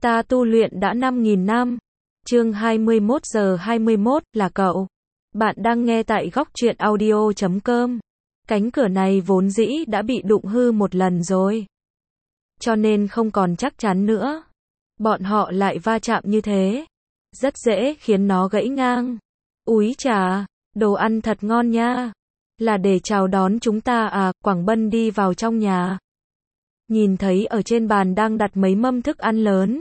Ta tu luyện đã 5.000 năm. Chương 21 giờ 21 là cậu. Bạn đang nghe tại góc truyện audio.com. Cánh cửa này vốn dĩ đã bị đụng hư một lần rồi, cho nên không còn chắc chắn nữa. Bọn họ lại va chạm như thế, rất dễ khiến nó gãy ngang. Úi chà, đồ ăn thật ngon nha. Là để chào đón chúng ta à? Quảng Bân đi vào trong nhà, nhìn thấy ở trên bàn đang đặt mấy mâm thức ăn lớn,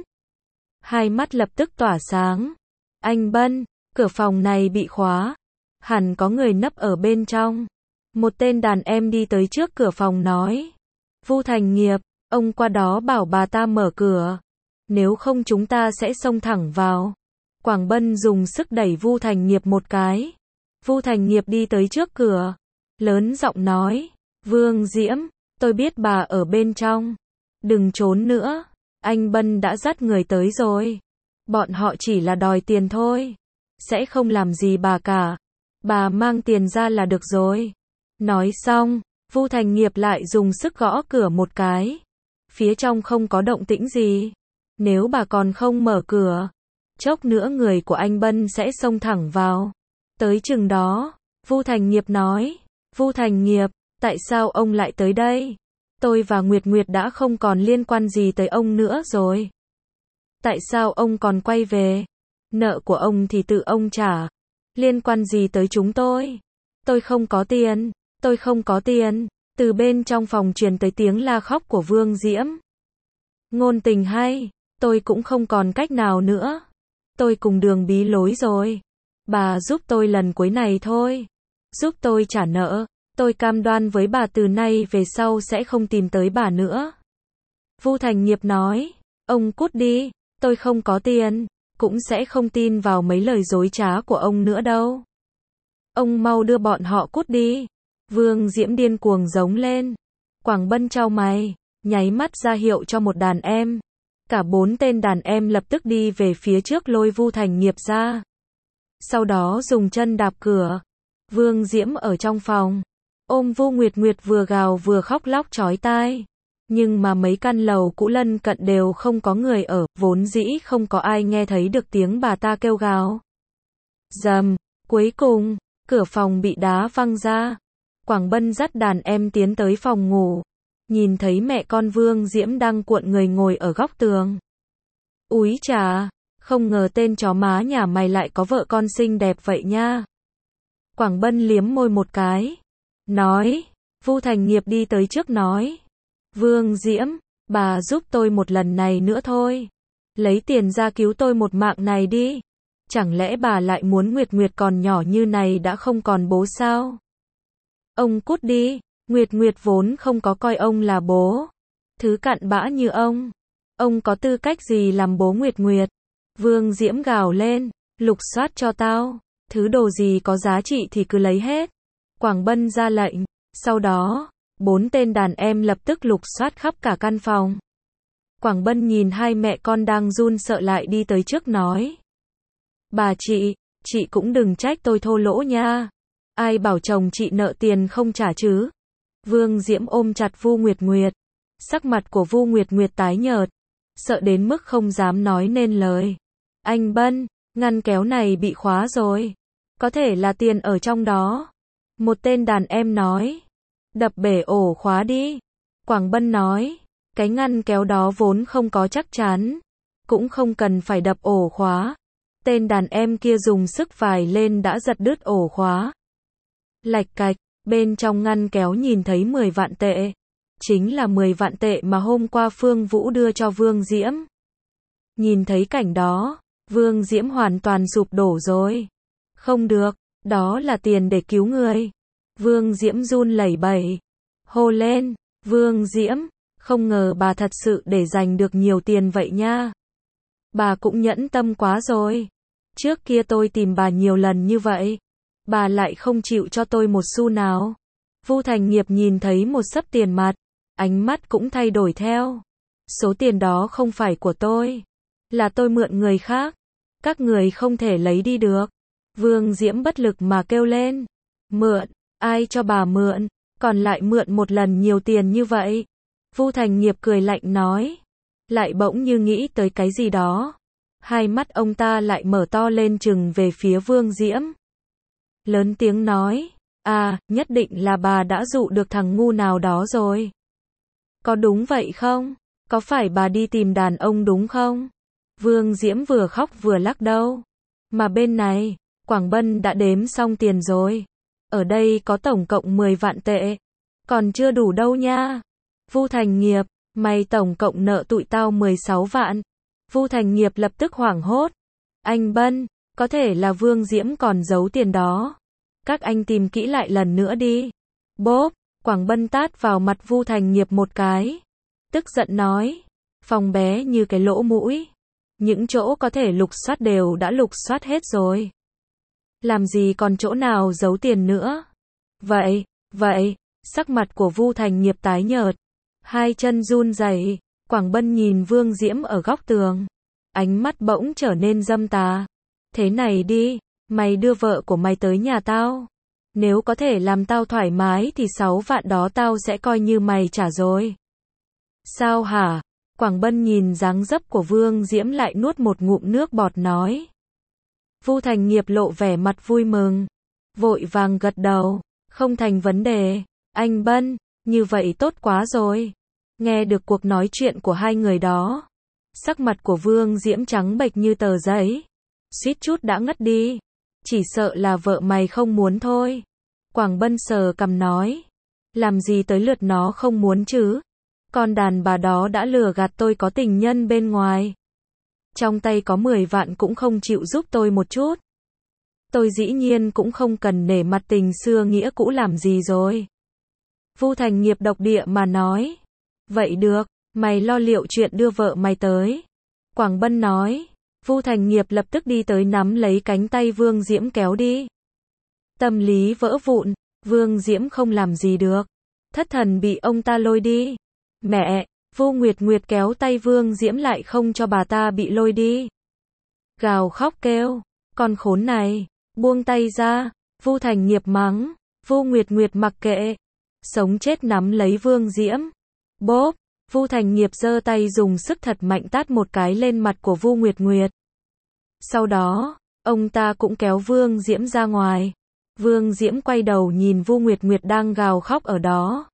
hai mắt lập tức tỏa sáng. Anh Bân, cửa phòng này bị khóa, hẳn có người nấp ở bên trong. Một tên đàn em đi tới trước cửa phòng nói. Vu Thành Nghiệp, ông qua đó bảo bà ta mở cửa, nếu không chúng ta sẽ xông thẳng vào. Quảng Bân dùng sức đẩy Vu Thành Nghiệp một cái. Vu Thành Nghiệp đi tới trước cửa, lớn giọng nói. Vương Diễm, tôi biết bà ở bên trong, đừng trốn nữa. Anh Bân đã dắt người tới rồi. Bọn họ chỉ là đòi tiền thôi, sẽ không làm gì bà cả. Bà mang tiền ra là được rồi. Nói xong, Vu Thành Nghiệp lại dùng sức gõ cửa một cái. Phía trong không có động tĩnh gì. Nếu bà còn không mở cửa, chốc nữa người của anh Bân sẽ xông thẳng vào. Tới chừng đó, Vu Thành Nghiệp nói. Vu Thành Nghiệp, tại sao ông lại tới đây? Tôi và Nguyệt Nguyệt đã không còn liên quan gì tới ông nữa rồi. Tại sao ông còn quay về? Nợ của ông thì tự ông trả, liên quan gì tới chúng tôi? Tôi không có tiền, tôi không có tiền. Từ bên trong phòng truyền tới tiếng la khóc của Vương Diễm. Ngôn tình hay, tôi cũng không còn cách nào nữa. Tôi cùng đường bí lối rồi. Bà giúp tôi lần cuối này thôi, giúp tôi trả nợ. Tôi cam đoan với bà từ nay về sau sẽ không tìm tới bà nữa. Vu Thành Nghiệp nói. Ông cút đi, tôi không có tiền, cũng sẽ không tin vào mấy lời dối trá của ông nữa đâu. Ông mau đưa bọn họ cút đi. Vương Diễm điên cuồng giống lên. Quảng Bân chau mày, nháy mắt ra hiệu cho một đàn em. Cả 4 tên đàn em lập tức đi về phía trước lôi Vu Thành Nghiệp ra. Sau đó dùng chân đạp cửa. Vương Diễm ở trong phòng, ôm Vu Nguyệt Nguyệt vừa gào vừa khóc lóc chói tai. Nhưng mà mấy căn lầu cũ lân cận đều không có người ở, vốn dĩ không có ai nghe thấy được tiếng bà ta kêu gào. Rầm, cuối cùng, cửa phòng bị đá văng ra. Quảng Bân dắt đàn em tiến tới phòng ngủ, nhìn thấy mẹ con Vương Diễm đang cuộn người ngồi ở góc tường. Úi chà, không ngờ tên chó má nhà mày lại có vợ con xinh đẹp vậy nha. Quảng Bân liếm môi một cái, nói. Vu Thành Nghiệp đi tới trước nói. Vương Diễm, bà giúp tôi một lần này nữa thôi. Lấy tiền ra cứu tôi một mạng này đi. Chẳng lẽ bà lại muốn Nguyệt Nguyệt còn nhỏ như này đã không còn bố sao? Ông cút đi, Nguyệt Nguyệt vốn không có coi ông là bố. Thứ cặn bã như ông có tư cách gì làm bố Nguyệt Nguyệt? Vương Diễm gào lên, lục soát cho tao, thứ đồ gì có giá trị thì cứ lấy hết. Quảng Bân ra lệnh, sau đó, 4 tên đàn em lập tức lục soát khắp cả căn phòng. Quảng Bân nhìn hai mẹ con đang run sợ lại đi tới trước nói. Bà chị cũng đừng trách tôi thô lỗ nha. Ai bảo chồng chị nợ tiền không trả chứ? Vương Diễm ôm chặt Vu Nguyệt Nguyệt. Sắc mặt của Vu Nguyệt Nguyệt tái nhợt, sợ đến mức không dám nói nên lời. Anh Bân, ngăn kéo này bị khóa rồi. Có thể là tiền ở trong đó. Một tên đàn em nói. Đập bể ổ khóa đi. Quảng Bân nói. Cái ngăn kéo đó vốn không có chắc chắn, cũng không cần phải đập ổ khóa. Tên đàn em kia dùng sức vài lên đã giật đứt ổ khóa. Lạch cạch, bên trong ngăn kéo nhìn thấy 10 vạn tệ. Chính là 10 vạn tệ mà hôm qua Phương Vũ đưa cho Vương Diễm. Nhìn thấy cảnh đó, Vương Diễm hoàn toàn sụp đổ rồi. Không được, đó là tiền để cứu người. Vương Diễm run lẩy bẩy, hô lên. Vương Diễm, không ngờ bà thật sự để dành được nhiều tiền vậy nha. Bà cũng nhẫn tâm quá rồi. Trước kia tôi tìm bà nhiều lần như vậy, bà lại không chịu cho tôi một xu nào. Vu Thành Nghiệp nhìn thấy một xấp tiền mặt, ánh mắt cũng thay đổi theo. Số tiền đó không phải của tôi, là tôi mượn người khác. Các người không thể lấy đi được. Vương Diễm bất lực mà kêu lên. Mượn? Ai cho bà mượn? Còn lại mượn một lần nhiều tiền như vậy? Vu Thành Nghiệp cười lạnh nói. lại bỗng như nghĩ tới cái gì đó. Hai mắt ông ta lại mở to lên trừng về phía Vương Diễm. Lớn tiếng nói, à, nhất định là bà đã dụ được thằng ngu nào đó rồi. Có đúng vậy không? Có phải bà đi tìm đàn ông đúng không? Vương Diễm vừa khóc vừa lắc đầu. Mà bên này, Quảng Bân đã đếm xong tiền rồi. Ở đây có tổng cộng 10 vạn tệ. Còn chưa đủ đâu nha. Vu Thành Nghiệp, mày tổng cộng nợ tụi tao 16 vạn. Vu Thành Nghiệp lập tức hoảng hốt. Anh Bân, có thể là Vương Diễm còn giấu tiền đó. Các anh tìm kỹ lại lần nữa đi. Bốp, Quảng Bân tát vào mặt Vu Thành Nghiệp một cái. Tức giận nói, phòng bé như cái lỗ mũi. Những chỗ có thể lục soát đều đã lục soát hết rồi. Làm gì còn chỗ nào giấu tiền nữa? Vậy, sắc mặt của Vu Thành Nghiệp tái nhợt. Hai chân run rẩy. Quảng Bân nhìn Vương Diễm ở góc tường. Ánh mắt bỗng trở nên dâm tà. Thế này đi, mày đưa vợ của mày tới nhà tao. Nếu có thể làm tao thoải mái thì 6 vạn đó tao sẽ coi như mày trả rồi. Sao hả? Quảng Bân nhìn dáng dấp của Vương Diễm lại nuốt một ngụm nước bọt nói. Vu Thành Nghiệp lộ vẻ mặt vui mừng. Vội vàng gật đầu. Không thành vấn đề. Anh Bân, như vậy tốt quá rồi. Nghe được cuộc nói chuyện của hai người đó. Sắc mặt của Vương Diễm trắng bệch như tờ giấy. Suýt chút đã ngất đi. Chỉ sợ là vợ mày không muốn thôi. Quảng Bân sờ cằm nói. Làm gì tới lượt nó không muốn chứ? Con đàn bà đó đã lừa gạt tôi có tình nhân bên ngoài. Trong tay có 10 vạn cũng không chịu giúp tôi một chút. Tôi dĩ nhiên cũng không cần nể mặt tình xưa nghĩa cũ làm gì rồi. Vu Thành Nghiệp độc địa mà nói. Vậy được, mày lo liệu chuyện đưa vợ mày tới. Quảng Bân nói. Vu Thành Nghiệp lập tức đi tới nắm lấy cánh tay Vương Diễm kéo đi. Tâm lý vỡ vụn, Vương Diễm không làm gì được. Thất thần bị ông ta lôi đi. Mẹ, Vu Nguyệt Nguyệt kéo tay Vương Diễm lại không cho bà ta bị lôi đi. Gào khóc kêu, con khốn này, buông tay ra. Vu Thành Nghiệp mắng. Vu Nguyệt Nguyệt mặc kệ, sống chết nắm lấy Vương Diễm. Bốp, Vu Thành Nghiệp giơ tay dùng sức thật mạnh tát một cái lên mặt của Vu Nguyệt Nguyệt. Sau đó, ông ta cũng kéo Vương Diễm ra ngoài. Vương Diễm quay đầu nhìn Vu Nguyệt Nguyệt đang gào khóc ở đó.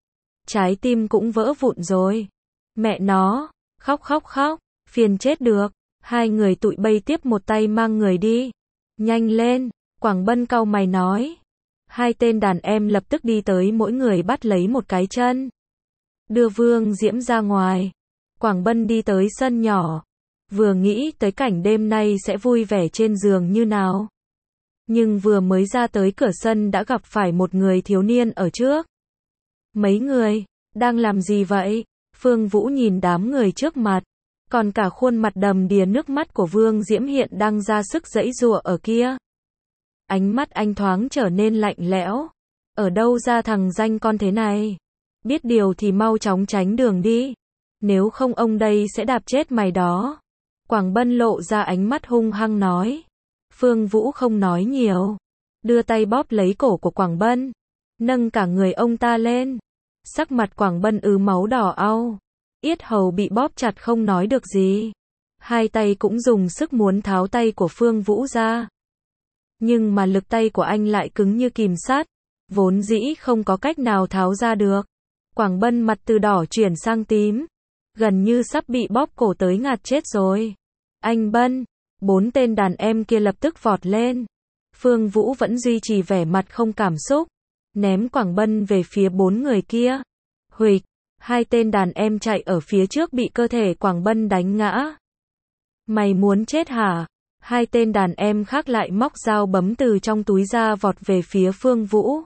Trái tim cũng vỡ vụn rồi. Mẹ nó, khóc, phiền chết được. Hai người tụi bay tiếp một tay mang người đi. Nhanh lên, Quảng Bân cau mày nói. Hai tên đàn em lập tức đi tới mỗi người bắt lấy một cái chân. Đưa Vương Diễm ra ngoài. Quảng Bân đi tới sân nhỏ. Vừa nghĩ tới cảnh đêm nay sẽ vui vẻ trên giường như nào. Nhưng vừa mới ra tới cửa sân đã gặp phải một người thiếu niên ở trước. Mấy người, đang làm gì vậy? Phương Vũ nhìn đám người trước mặt. Còn cả khuôn mặt đầm đìa nước mắt của Vương Diễm hiện đang ra sức giãy giụa ở kia. Ánh mắt anh thoáng trở nên lạnh lẽo. Ở đâu ra thằng danh con thế này? Biết điều thì mau chóng tránh đường đi. Nếu không ông đây sẽ đạp chết mày đó. Quảng Bân lộ ra ánh mắt hung hăng nói. Phương Vũ không nói nhiều. Đưa tay bóp lấy cổ của Quảng Bân. Nâng cả người ông ta lên. Sắc mặt Quảng Bân máu đỏ au. Yết hầu bị bóp chặt không nói được gì. Hai tay cũng dùng sức muốn tháo tay của Phương Vũ ra. Nhưng mà lực tay của anh lại cứng như kìm sắt. Vốn dĩ không có cách nào tháo ra được. Quảng Bân mặt từ đỏ chuyển sang tím. Gần như sắp bị bóp cổ tới ngạt chết rồi. Anh Bân. 4 tên đàn em kia lập tức vọt lên. Phương Vũ vẫn duy trì vẻ mặt không cảm xúc. Ném Quảng Bân về phía 4 người kia. Huỵch. Hai tên đàn em chạy ở phía trước bị cơ thể Quảng Bân đánh ngã. Mày muốn chết hả? Hai tên đàn em khác lại móc dao bấm từ trong túi ra vọt về phía Phương Vũ.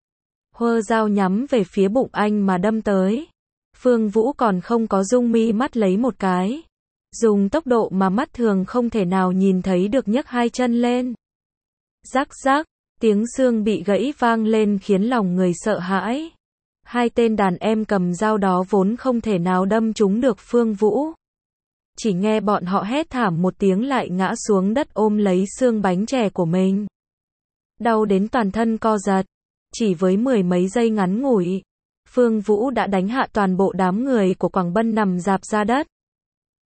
Hơ dao nhắm về phía bụng anh mà đâm tới. Phương Vũ còn không có rung mi mắt lấy một cái. Dùng tốc độ mà mắt thường không thể nào nhìn thấy được nhấc hai chân lên. Rắc rắc, tiếng xương bị gãy vang lên khiến lòng người sợ hãi. Hai tên đàn em cầm dao đó vốn không thể nào đâm trúng được Phương Vũ. Chỉ nghe bọn họ hét thảm một tiếng lại ngã xuống đất ôm lấy xương bánh chè của mình. Đau đến toàn thân co giật. Chỉ với 10 mấy giây ngắn ngủi, Phương Vũ đã đánh hạ toàn bộ đám người của Quảng Bân nằm rạp ra đất.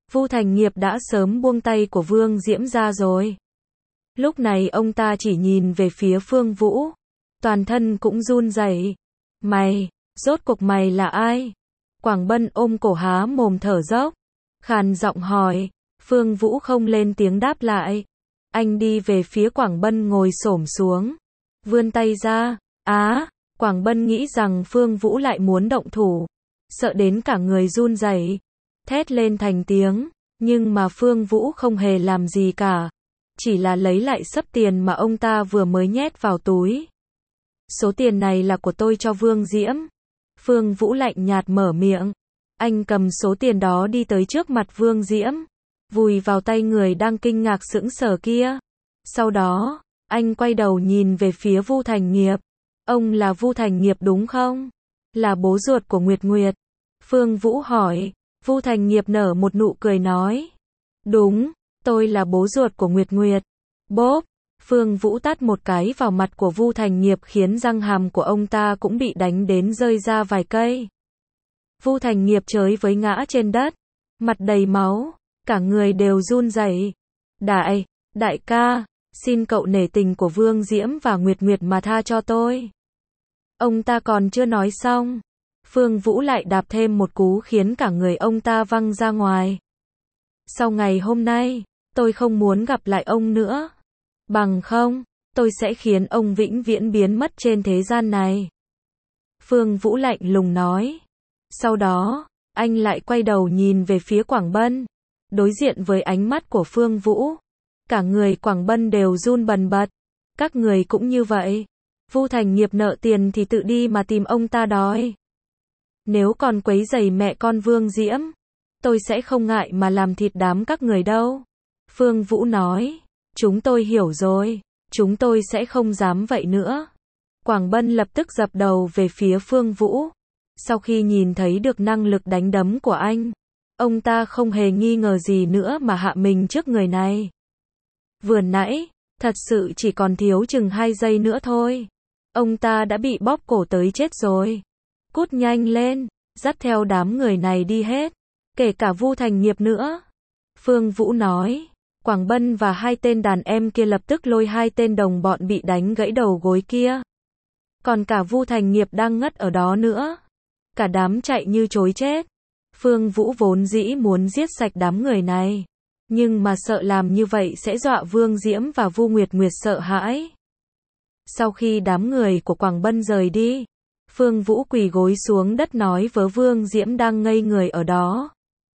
Vu Thành Nghiệp đã sớm buông tay của Vương Diễm ra rồi. Lúc này ông ta chỉ nhìn về phía Phương Vũ. Toàn thân cũng run rẩy. Mày, rốt cuộc mày là ai? Quảng Bân ôm cổ há mồm thở dốc. Khàn giọng hỏi. Phương Vũ không lên tiếng đáp lại. Anh đi về phía Quảng Bân ngồi xổm xuống. Vươn tay ra. Quảng Bân nghĩ rằng Phương Vũ lại muốn động thủ. Sợ đến cả người run rẩy. Thét lên thành tiếng. Nhưng mà Phương Vũ không hề làm gì cả. Chỉ là lấy lại xấp tiền mà ông ta vừa mới nhét vào túi. Số tiền này là của tôi cho Vương Diễm. Phương Vũ lạnh nhạt mở miệng. Anh cầm số tiền đó đi tới trước mặt Vương Diễm. Vùi vào tay người đang kinh ngạc sững sờ kia. Sau đó, anh quay đầu nhìn về phía Vu Thành Nghiệp. Ông là Vu Thành Nghiệp đúng không? Là bố ruột của Nguyệt Nguyệt. Phương Vũ hỏi. Vu Thành Nghiệp nở một nụ cười nói. Đúng, tôi là bố ruột của Nguyệt Nguyệt. Bốp, Phương Vũ tát một cái vào mặt của Vu Thành Nghiệp khiến răng hàm của ông ta cũng bị đánh đến rơi ra vài cây. Vu Thành Nghiệp chới với ngã trên đất, mặt đầy máu, cả người đều run rẩy. Đại ca, xin cậu nể tình của Vương Diễm và Nguyệt Nguyệt mà tha cho tôi. Ông ta còn chưa nói xong, Phương Vũ lại đạp thêm một cú khiến cả người ông ta văng ra ngoài. Sau ngày hôm nay, tôi không muốn gặp lại ông nữa. Bằng không, tôi sẽ khiến ông vĩnh viễn biến mất trên thế gian này. Phương Vũ lạnh lùng nói. Sau đó, anh lại quay đầu nhìn về phía Quảng Bân. Đối diện với ánh mắt của Phương Vũ, cả người Quảng Bân đều run bần bật. Các người cũng như vậy. Vu Thành Nghiệp nợ tiền thì tự đi mà tìm ông ta đòi. Nếu còn quấy rầy mẹ con Vương Diễm, tôi sẽ không ngại mà làm thịt đám các người đâu. Phương Vũ nói. Chúng tôi hiểu rồi. Chúng tôi sẽ không dám vậy nữa. Quảng Bân lập tức dập đầu về phía Phương Vũ. Sau khi nhìn thấy được năng lực đánh đấm của anh, ông ta không hề nghi ngờ gì nữa mà hạ mình trước người này. Vừa nãy, thật sự chỉ còn thiếu chừng 2 giây nữa thôi. Ông ta đã bị bóp cổ tới chết rồi. Cút nhanh lên, dắt theo đám người này đi hết. Kể cả Vu Thành Nghiệp nữa. Phương Vũ nói. Quảng Bân và 2 tên đàn em kia lập tức lôi 2 tên đồng bọn bị đánh gãy đầu gối kia. Còn cả Vu Thành Nghiệp đang ngất ở đó nữa. Cả đám chạy như trối chết. Phương Vũ vốn dĩ muốn giết sạch đám người này. Nhưng mà sợ làm như vậy sẽ dọa Vương Diễm và Vu Nguyệt Nguyệt sợ hãi. Sau khi đám người của Quảng Bân rời đi, Phương Vũ quỳ gối xuống đất nói với Vương Diễm đang ngây người ở đó.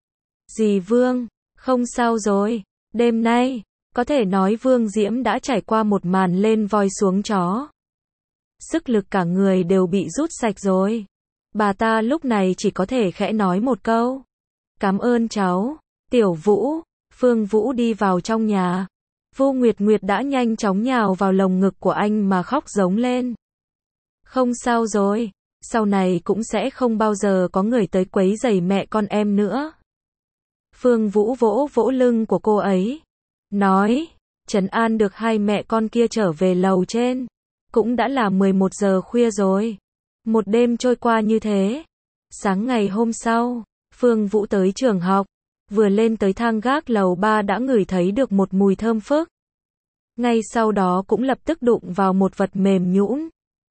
Dì Vương, không sao rồi. Đêm nay, có thể nói Vương Diễm đã trải qua một màn lên voi xuống chó. Sức lực cả người đều bị rút sạch rồi. Bà ta lúc này chỉ có thể khẽ nói một câu. Cảm ơn cháu, Tiểu Vũ. Phương Vũ đi vào trong nhà. Vu Nguyệt Nguyệt đã nhanh chóng nhào vào lồng ngực của anh mà khóc giống lên. Không sao rồi, sau này cũng sẽ không bao giờ có người tới quấy rầy mẹ con em nữa. Phương Vũ vỗ vỗ lưng của cô ấy. Nói, trấn an được 2 mẹ con kia trở về lầu trên. Cũng đã là 11 giờ khuya rồi. Một đêm trôi qua như thế. Sáng ngày hôm sau, Phương Vũ tới trường học. Vừa lên tới thang gác lầu 3 đã ngửi thấy được một mùi thơm phức. Ngay sau đó cũng lập tức đụng vào một vật mềm nhũn.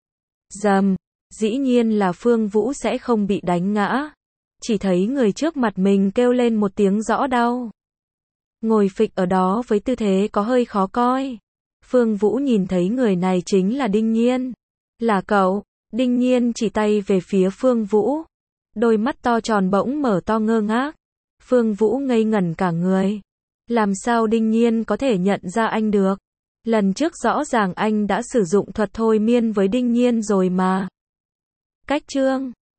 Rầm, dĩ nhiên là Phương Vũ sẽ không bị đánh ngã. Chỉ thấy người trước mặt mình kêu lên một tiếng rõ đau. Ngồi phịch ở đó với tư thế có hơi khó coi. Phương Vũ nhìn thấy người này chính là Đinh Nhiên. Là cậu. Đinh Nhiên chỉ tay về phía Phương Vũ. Đôi mắt to tròn bỗng mở to ngơ ngác. Phương Vũ ngây ngẩn cả người. Làm sao Đinh Nhiên có thể nhận ra anh được? Lần trước rõ ràng anh đã sử dụng thuật thôi miên với Đinh Nhiên rồi mà. Cách chương